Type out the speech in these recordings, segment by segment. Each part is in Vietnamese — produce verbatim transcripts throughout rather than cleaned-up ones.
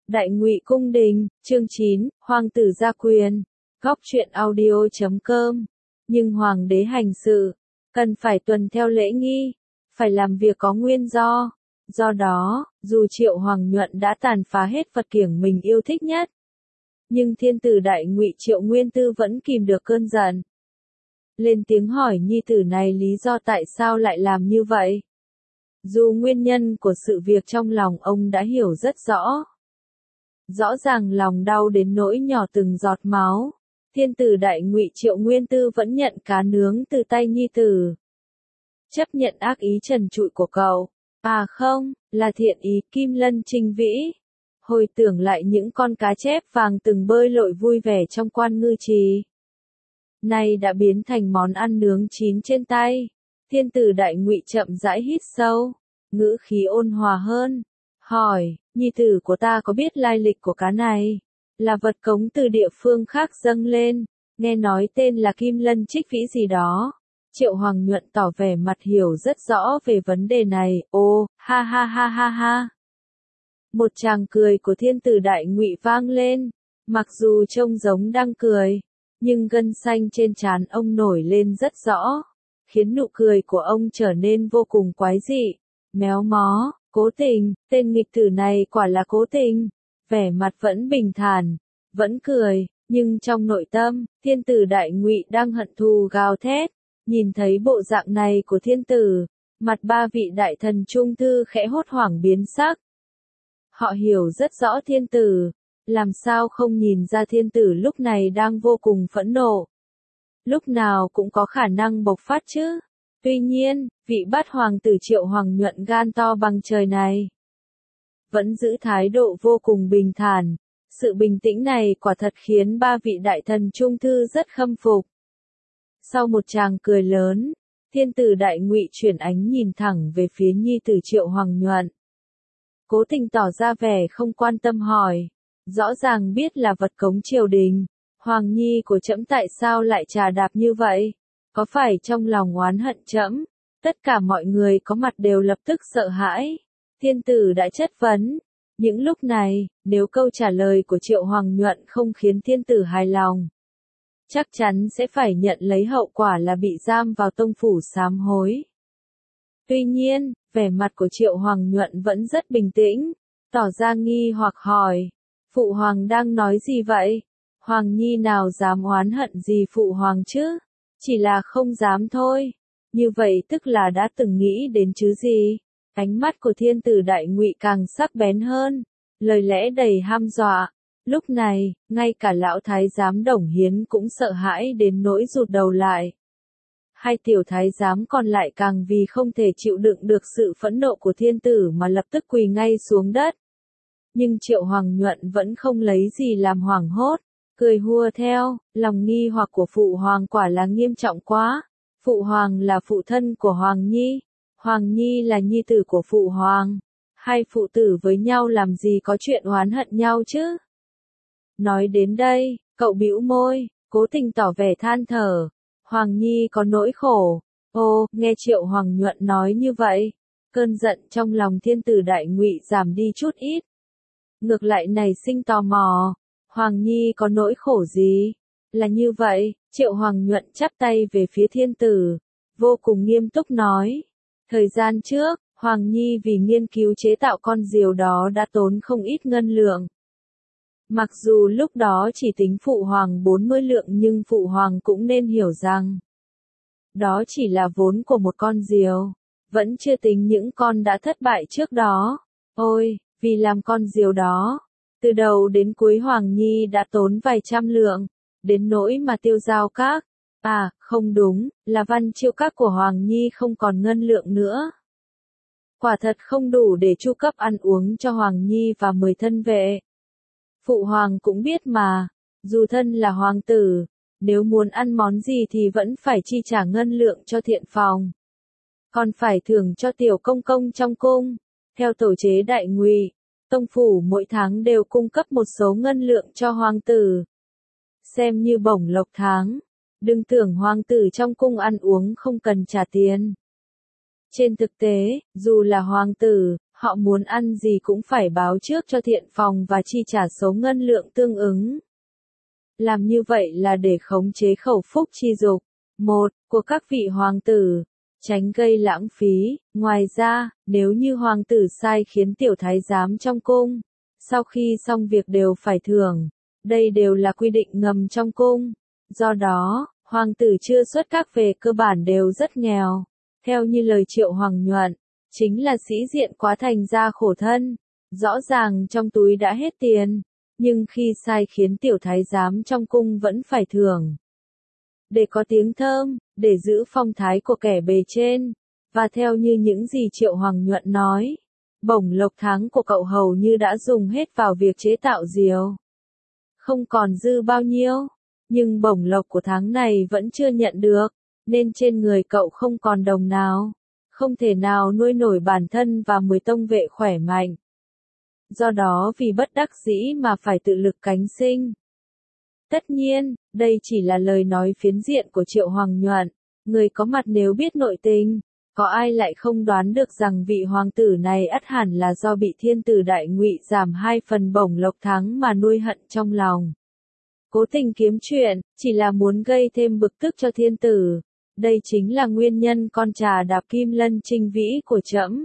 Đại Ngụy Cung Đình, chương chín, Hoàng tử gia quyền. Góc truyện audio chấm com. Nhưng hoàng đế hành sự, cần phải tuân theo lễ nghi, phải làm việc có nguyên do. Do đó, dù Triệu Hoàng Nhuận đã tàn phá hết vật kiểng mình yêu thích nhất, nhưng thiên tử Đại Ngụy Triệu Nguyên Tư vẫn kìm được cơn giận. Lên tiếng hỏi nhi tử này lý do tại sao lại làm như vậy. Dù nguyên nhân của sự việc trong lòng ông đã hiểu rất rõ. Rõ ràng lòng đau đến nỗi nhỏ từng giọt máu, thiên tử Đại Ngụy Triệu Nguyên Tư vẫn nhận cá nướng từ tay nhi tử. Chấp nhận ác ý trần trụi của cậu. À không, là thiện ý Kim Lân Trinh Vĩ. Hồi tưởng lại những con cá chép vàng từng bơi lội vui vẻ trong Quan Ngư Trì, nay đã biến thành món ăn nướng chín trên tay. Thiên tử Đại Ngụy chậm rãi hít sâu, ngữ khí ôn hòa hơn, hỏi, nhi tử của ta có biết lai lịch của cá này? Là vật cống từ địa phương khác dâng lên, nghe nói tên là Kim Lân Trích Vĩ gì đó. Triệu Hoàng Nhuận tỏ vẻ mặt hiểu rất rõ về vấn đề này. Ô, ha ha ha ha ha. Một tràng cười của thiên tử Đại Ngụy vang lên, mặc dù trông giống đang cười, nhưng gân xanh trên trán ông nổi lên rất rõ, khiến nụ cười của ông trở nên vô cùng quái dị, méo mó, cố tình. Tên nghịch tử này quả là cố tình. Vẻ mặt vẫn bình thản, vẫn cười, nhưng trong nội tâm, thiên tử Đại Ngụy đang hận thù gào thét. Nhìn thấy bộ dạng này của thiên tử, mặt ba vị đại thần trung thư khẽ hốt hoảng biến sắc. Họ hiểu rất rõ thiên tử, làm sao không nhìn ra thiên tử lúc này đang vô cùng phẫn nộ. Lúc nào cũng có khả năng bộc phát chứ. Tuy nhiên, vị bát hoàng tử Triệu Hoàng Nhuận gan to bằng trời này vẫn giữ thái độ vô cùng bình thản. Sự bình tĩnh này quả thật khiến ba vị đại thần trung thư rất khâm phục. Sau một tràng cười lớn, thiên tử Đại Ngụy chuyển ánh nhìn thẳng về phía nhi tử Triệu Hoàng Nhuận. Cố tình tỏ ra vẻ không quan tâm hỏi, rõ ràng biết là vật cống triều đình, Hoàng nhi của trẫm tại sao lại trà đạp như vậy? Có phải trong lòng oán hận trẫm? Tất cả mọi người có mặt đều lập tức sợ hãi. Thiên tử đã chất vấn. Những lúc này, nếu câu trả lời của Triệu Hoàng Nhuận không khiến thiên tử hài lòng, chắc chắn sẽ phải nhận lấy hậu quả là bị giam vào tông phủ sám hối. Tuy nhiên, vẻ mặt của Triệu Hoàng Nhuận vẫn rất bình tĩnh, tỏ ra nghi hoặc hỏi, Phụ Hoàng đang nói gì vậy? Hoàng nhi nào dám oán hận gì Phụ Hoàng chứ? Chỉ là không dám thôi. Như vậy tức là đã từng nghĩ đến chứ gì? Ánh mắt của thiên tử Đại Ngụy càng sắc bén hơn, lời lẽ đầy ham dọa. Lúc này, ngay cả lão thái giám Đồng Hiến cũng sợ hãi đến nỗi rụt đầu lại. Hai tiểu thái giám còn lại càng vì không thể chịu đựng được sự phẫn nộ của thiên tử mà lập tức quỳ ngay xuống đất. Nhưng Triệu Hoàng Nhuận vẫn không lấy gì làm hoảng hốt, cười hùa theo, lòng nghi hoặc của Phụ Hoàng quả là nghiêm trọng quá. Phụ Hoàng là phụ thân của Hoàng Nhi, Hoàng Nhi là nhi tử của Phụ Hoàng. Hai phụ tử với nhau làm gì có chuyện oán hận nhau chứ? Nói đến đây, cậu bĩu môi, cố tình tỏ vẻ than thở. Hoàng Nhi có nỗi khổ. Ô, nghe Triệu Hoàng Nhuận nói như vậy, cơn giận trong lòng thiên tử Đại Ngụy giảm đi chút ít. Ngược lại nảy sinh tò mò, Hoàng Nhi có nỗi khổ gì? Là như vậy, Triệu Hoàng Nhuận chắp tay về phía thiên tử, vô cùng nghiêm túc nói. Thời gian trước, Hoàng Nhi vì nghiên cứu chế tạo con diều đó đã tốn không ít ngân lượng. Mặc dù lúc đó chỉ tính Phụ Hoàng bốn mươi lượng nhưng Phụ Hoàng cũng nên hiểu rằng, đó chỉ là vốn của một con diều, vẫn chưa tính những con đã thất bại trước đó. Ôi, vì làm con diều đó, từ đầu đến cuối Hoàng Nhi đã tốn vài trăm lượng, đến nỗi mà Tiêu Giao Các, à, không đúng, là Văn Chiêu Các của Hoàng Nhi không còn ngân lượng nữa. Quả thật không đủ để chu cấp ăn uống cho Hoàng Nhi và mười thân vệ. Phụ Hoàng cũng biết mà, dù thân là hoàng tử, nếu muốn ăn món gì thì vẫn phải chi trả ngân lượng cho thiện phòng. Còn phải thưởng cho tiểu công công trong cung. Theo tổ chế Đại Ngụy, tông phủ mỗi tháng đều cung cấp một số ngân lượng cho hoàng tử, xem như bổng lộc tháng. Đừng tưởng hoàng tử trong cung ăn uống không cần trả tiền. Trên thực tế, dù là hoàng tử, Họ muốn ăn gì cũng phải báo trước cho thiện phòng và chi trả số ngân lượng tương ứng. Làm như vậy là để khống chế khẩu phúc chi dục. Một, của các vị hoàng tử, tránh gây lãng phí. Ngoài ra, nếu như hoàng tử sai khiến tiểu thái giám trong cung, sau khi xong việc đều phải thưởng. Đây đều là quy định ngầm trong cung. Do đó, hoàng tử chưa xuất các về cơ bản đều rất nghèo. Theo như lời Triệu Hoàng Nhuận, chính là sĩ diện quá thành ra khổ thân. Rõ ràng trong túi đã hết tiền, nhưng khi sai khiến tiểu thái giám trong cung vẫn phải thưởng. Để có tiếng thơm, để giữ phong thái của kẻ bề trên. Và theo như những gì Triệu Hoàng Nhuận nói, bổng lộc tháng của cậu hầu như đã dùng hết vào việc chế tạo diều. Không còn dư bao nhiêu, nhưng bổng lộc của tháng này vẫn chưa nhận được, nên trên người cậu không còn đồng nào, không thể nào nuôi nổi bản thân và mười tông vệ khỏe mạnh. Do đó vì bất đắc dĩ mà phải tự lực cánh sinh. Tất nhiên, đây chỉ là lời nói phiến diện của Triệu Hoàng Nhuận, người có mặt nếu biết nội tình, có ai lại không đoán được rằng vị hoàng tử này ắt hẳn là do bị thiên tử Đại Ngụy giảm hai phần bổng lộc tháng mà nuôi hận trong lòng. Cố tình kiếm chuyện, chỉ là muốn gây thêm bực tức cho thiên tử. Đây chính là nguyên nhân con trà đạp Kim Lân Trinh Vĩ của trẫm,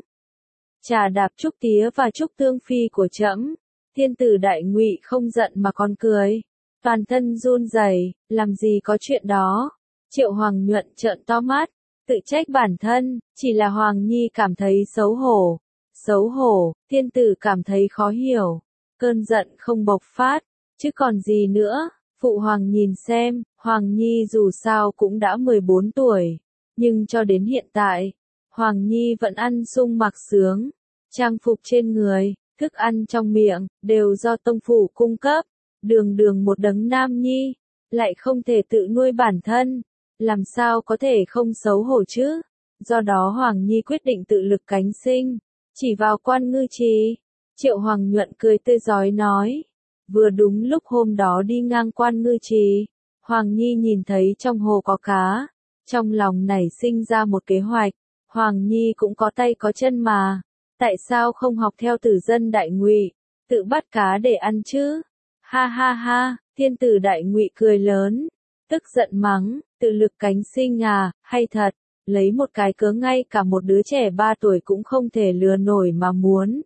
trà đạp Trúc Tía và Trúc Tương Phi của trẫm. Thiên tử Đại Ngụy không giận mà còn cười, toàn thân run rẩy, làm gì có chuyện đó. Triệu Hoàng Nhuận trợn to mắt, tự trách bản thân, chỉ là Hoàng Nhi cảm thấy xấu hổ. Xấu hổ, thiên tử cảm thấy khó hiểu, cơn giận không bộc phát, chứ còn gì nữa. Phụ hoàng nhìn xem, Hoàng Nhi dù sao cũng đã mười bốn tuổi, nhưng cho đến hiện tại, Hoàng Nhi vẫn ăn sung mặc sướng, trang phục trên người, thức ăn trong miệng, đều do tông phủ cung cấp, đường đường một đấng nam nhi, lại không thể tự nuôi bản thân, làm sao có thể không xấu hổ chứ. Do đó Hoàng Nhi quyết định tự lực cánh sinh, chỉ vào Quan Ngư Trì. Triệu Hoàng Nhuận cười tươi rói nói. Vừa đúng lúc hôm đó đi ngang Quan Ngư Trì, Hoàng Nhi nhìn thấy trong hồ có cá, trong lòng nảy sinh ra một kế hoạch, Hoàng Nhi cũng có tay có chân mà, tại sao không học theo tử dân Đại Ngụy, tự bắt cá để ăn chứ? Ha ha ha, thiên tử Đại Ngụy cười lớn, tức giận mắng, tự lực cánh sinh à, hay thật, lấy một cái cớ ngay cả một đứa trẻ ba tuổi cũng không thể lừa nổi mà muốn.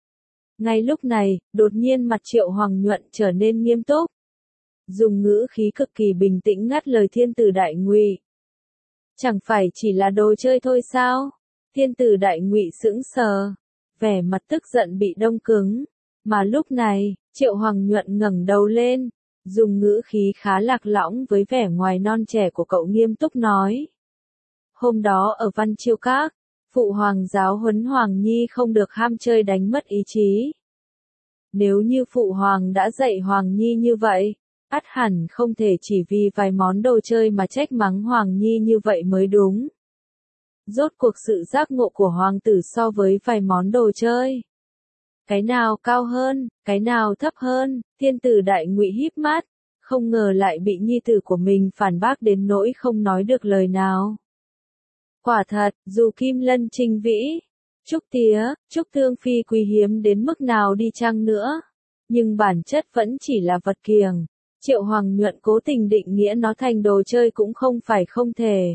Ngay lúc này, đột nhiên mặt Triệu Hoàng Nhuận trở nên nghiêm túc, dùng ngữ khí cực kỳ bình tĩnh ngắt lời thiên tử Đại Ngụy. Chẳng phải chỉ là đồ chơi thôi sao? Thiên tử Đại Ngụy sững sờ, vẻ mặt tức giận bị đông cứng, mà lúc này, Triệu Hoàng Nhuận ngẩng đầu lên, dùng ngữ khí khá lạc lõng với vẻ ngoài non trẻ của cậu nghiêm túc nói. Hôm đó ở Văn Chiêu Các, Phụ Hoàng giáo huấn Hoàng Nhi không được ham chơi đánh mất ý chí. Nếu như Phụ Hoàng đã dạy Hoàng Nhi như vậy, ắt hẳn không thể chỉ vì vài món đồ chơi mà trách mắng Hoàng Nhi như vậy mới đúng. Rốt cuộc sự giác ngộ của Hoàng tử so với vài món đồ chơi, cái nào cao hơn, cái nào thấp hơn, thiên tử Đại Ngụy híp mắt, không ngờ lại bị nhi tử của mình phản bác đến nỗi không nói được lời nào. Quả thật, dù Kim Lân Trinh Vĩ, Trúc Tía, Trúc Tương Phi quý hiếm đến mức nào đi chăng nữa, nhưng bản chất vẫn chỉ là vật kiềng. Triệu Hoàng Nhuận cố tình định nghĩa nó thành đồ chơi cũng không phải không thể.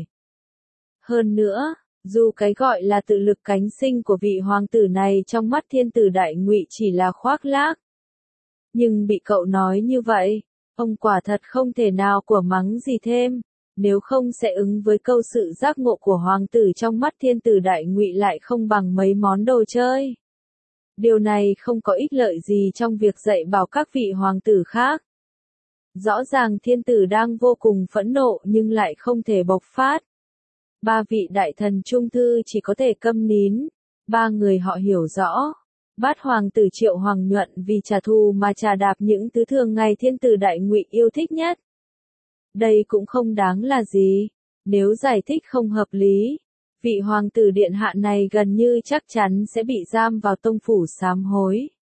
Hơn nữa, dù cái gọi là tự lực cánh sinh của vị hoàng tử này trong mắt thiên tử Đại Ngụy chỉ là khoác lác, nhưng bị cậu nói như vậy, ông quả thật không thể nào của mắng gì thêm, nếu không sẽ ứng với câu sự giác ngộ của hoàng tử trong mắt thiên tử Đại Ngụy lại không bằng mấy món đồ chơi. Điều này không có ích lợi gì trong việc dạy bảo các vị hoàng tử khác. Rõ ràng thiên tử đang vô cùng phẫn nộ nhưng lại không thể bộc phát. Ba vị đại thần trung thư chỉ có thể câm nín, ba người họ hiểu rõ. Bát hoàng tử Triệu Hoàng Nhuận vì trả thù mà trà đạp những thứ thường ngày thiên tử Đại Ngụy yêu thích nhất. Đây cũng không đáng là gì, nếu giải thích không hợp lý, vị hoàng tử điện hạ này gần như chắc chắn sẽ bị giam vào tông phủ sám hối.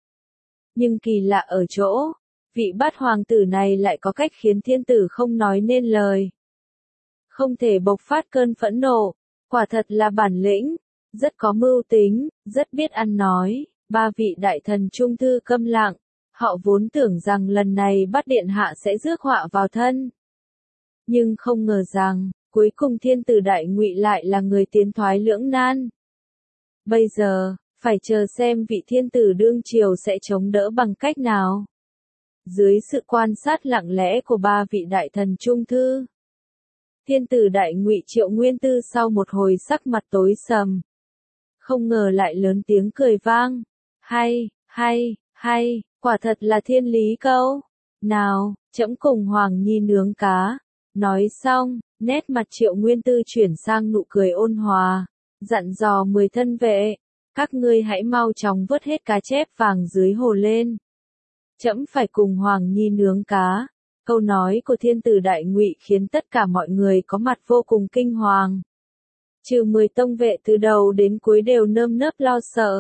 Nhưng kỳ lạ ở chỗ, vị bát hoàng tử này lại có cách khiến thiên tử không nói nên lời. Không thể bộc phát cơn phẫn nộ, quả thật là bản lĩnh, rất có mưu tính, rất biết ăn nói. Ba vị đại thần trung thư câm lặng, họ vốn tưởng rằng lần này bắt điện hạ sẽ rước họa vào thân. Nhưng không ngờ rằng, cuối cùng thiên tử đại ngụy lại là người tiến thoái lưỡng nan. Bây giờ, phải chờ xem vị thiên tử đương triều sẽ chống đỡ bằng cách nào. Dưới sự quan sát lặng lẽ của ba vị đại thần trung thư, thiên tử đại ngụy Triệu Nguyên Tư sau một hồi sắc mặt tối sầm, không ngờ lại lớn tiếng cười vang. Hay, hay, hay, quả thật là thiên lý câu. Nào, trẫm cùng Hoàng Nhi nướng cá. Nói xong, nét mặt Triệu Nguyên Tư chuyển sang nụ cười ôn hòa, dặn dò mười thân vệ, các ngươi hãy mau chóng vớt hết cá chép vàng dưới hồ lên. Trẫm phải cùng Hoàng Nhi nướng cá. Câu nói của thiên tử đại ngụy khiến tất cả mọi người có mặt vô cùng kinh hoàng. Trừ mười tông vệ từ đầu đến cuối đều nơm nớp lo sợ.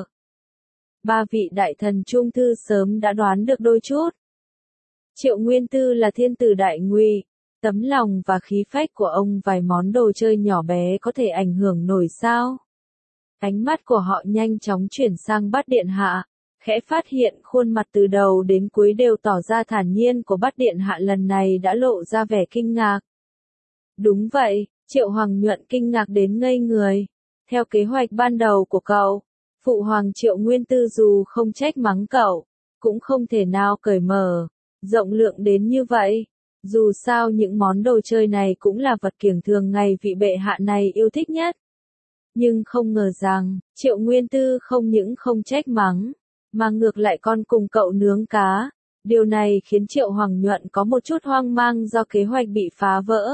Ba vị đại thần trung thư sớm đã đoán được đôi chút. Triệu Nguyên Tư là thiên tử đại ngụy, tấm lòng và khí phách của ông vài món đồ chơi nhỏ bé có thể ảnh hưởng nổi sao? Ánh mắt của họ nhanh chóng chuyển sang Bát điện hạ, khẽ phát hiện khuôn mặt từ đầu đến cuối đều tỏ ra thản nhiên của Bát điện hạ lần này đã lộ ra vẻ kinh ngạc. Đúng vậy, Triệu Hoàng Nhuận kinh ngạc đến ngây người. Theo kế hoạch ban đầu của cậu, Phụ Hoàng Triệu Nguyên Tư dù không trách mắng cậu, cũng không thể nào cởi mở, rộng lượng đến như vậy. Dù sao những món đồ chơi này cũng là vật kiểng thường ngày vị bệ hạ này yêu thích nhất. Nhưng không ngờ rằng, Triệu Nguyên Tư không những không trách mắng, mà ngược lại còn cùng cậu nướng cá. Điều này khiến Triệu Hoàng Nhuận có một chút hoang mang do kế hoạch bị phá vỡ.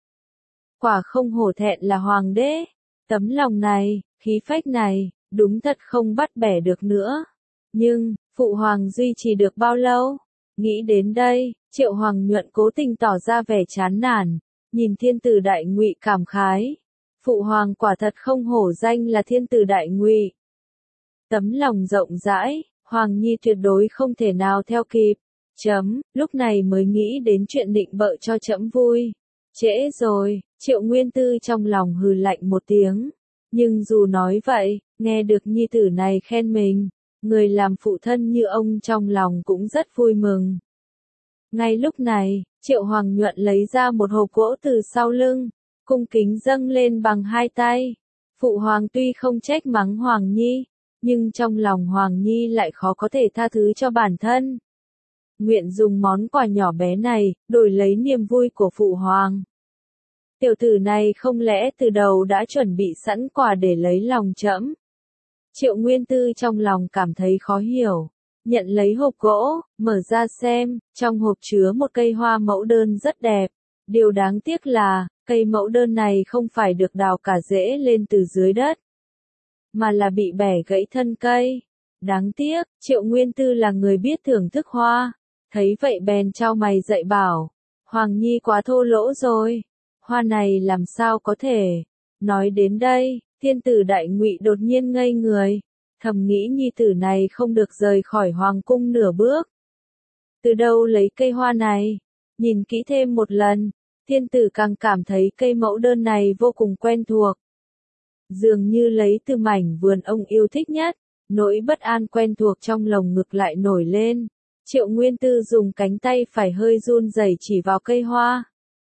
Quả không hổ thẹn là hoàng đế, tấm lòng này, khí phách này, đúng thật không bắt bẻ được nữa. Nhưng, Phụ Hoàng duy trì được bao lâu? Nghĩ đến đây, Triệu Hoàng Nhuận cố tình tỏ ra vẻ chán nản, nhìn thiên tử đại ngụy cảm khái. Phụ Hoàng quả thật không hổ danh là thiên tử đại ngụy. Tấm lòng rộng rãi, Hoàng Nhi tuyệt đối không thể nào theo kịp. Chấm, lúc này mới nghĩ đến chuyện định bợ cho trẫm vui. Trễ rồi, Triệu Nguyên Tư trong lòng hừ lạnh một tiếng. Nhưng dù nói vậy, nghe được nhi tử này khen mình, người làm phụ thân như ông trong lòng cũng rất vui mừng. Ngay lúc này, Triệu Hoàng Nhuận lấy ra một hộp gỗ từ sau lưng, cung kính dâng lên bằng hai tay. Phụ Hoàng tuy không trách mắng Hoàng Nhi, nhưng trong lòng Hoàng Nhi lại khó có thể tha thứ cho bản thân. Nguyện dùng món quà nhỏ bé này, đổi lấy niềm vui của Phụ Hoàng. Tiểu tử này không lẽ từ đầu đã chuẩn bị sẵn quà để lấy lòng trẫm? Triệu Nguyên Tư trong lòng cảm thấy khó hiểu. Nhận lấy hộp gỗ, mở ra xem, trong hộp chứa một cây hoa mẫu đơn rất đẹp. Điều đáng tiếc là, cây mẫu đơn này không phải được đào cả rễ lên từ dưới đất, mà là bị bẻ gãy thân cây. Đáng tiếc, Triệu Nguyên Tư là người biết thưởng thức hoa. Thấy vậy bèn trao mày dạy bảo, Hoàng Nhi quá thô lỗ rồi. Hoa này làm sao có thể? Nói đến đây, thiên tử đại ngụy đột nhiên ngây người, thầm nghĩ nhi tử này không được rời khỏi hoàng cung nửa bước. Từ đâu lấy cây hoa này? Nhìn kỹ thêm một lần, thiên tử càng cảm thấy cây mẫu đơn này vô cùng quen thuộc. Dường như lấy từ mảnh vườn ông yêu thích nhất, nỗi bất an quen thuộc trong lồng ngực lại nổi lên. Triệu Nguyên Tư dùng cánh tay phải hơi run rẩy chỉ vào cây hoa.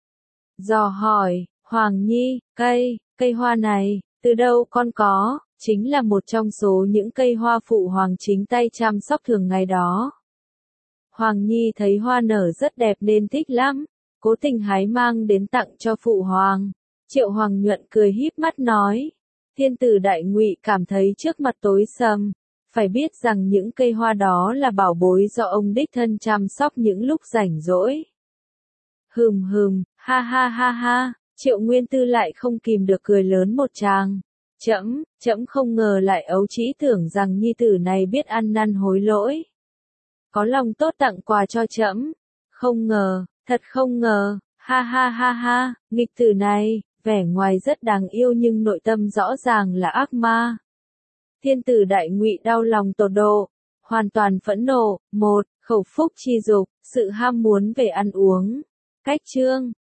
Dò hỏi, Hoàng Nhi, cây, cây hoa này, từ đâu con có? Chính là một trong số những cây hoa Phụ Hoàng chính tay chăm sóc thường ngày đó. Hoàng Nhi thấy hoa nở rất đẹp nên thích lắm, cố tình hái mang đến tặng cho Phụ Hoàng. Triệu Hoàng Nhuận cười híp mắt nói. Thiên tử đại ngụy cảm thấy trước mặt tối sầm, phải biết rằng những cây hoa đó là bảo bối do ông đích thân chăm sóc những lúc rảnh rỗi. Hừm hừm, ha ha ha ha, Triệu Nguyên Tư lại không kìm được cười lớn một tràng. Trẫm, trẫm không ngờ lại ấu trĩ tưởng rằng nhi tử này biết ăn năn hối lỗi. Có lòng tốt tặng quà cho trẫm. Không ngờ, thật không ngờ, ha ha ha ha, nghịch tử này, vẻ ngoài rất đáng yêu nhưng nội tâm rõ ràng là ác ma. Thiên tử đại ngụy đau lòng tột độ, hoàn toàn phẫn nộ. Một, khẩu phúc chi dục, sự ham muốn về ăn uống. Cách chương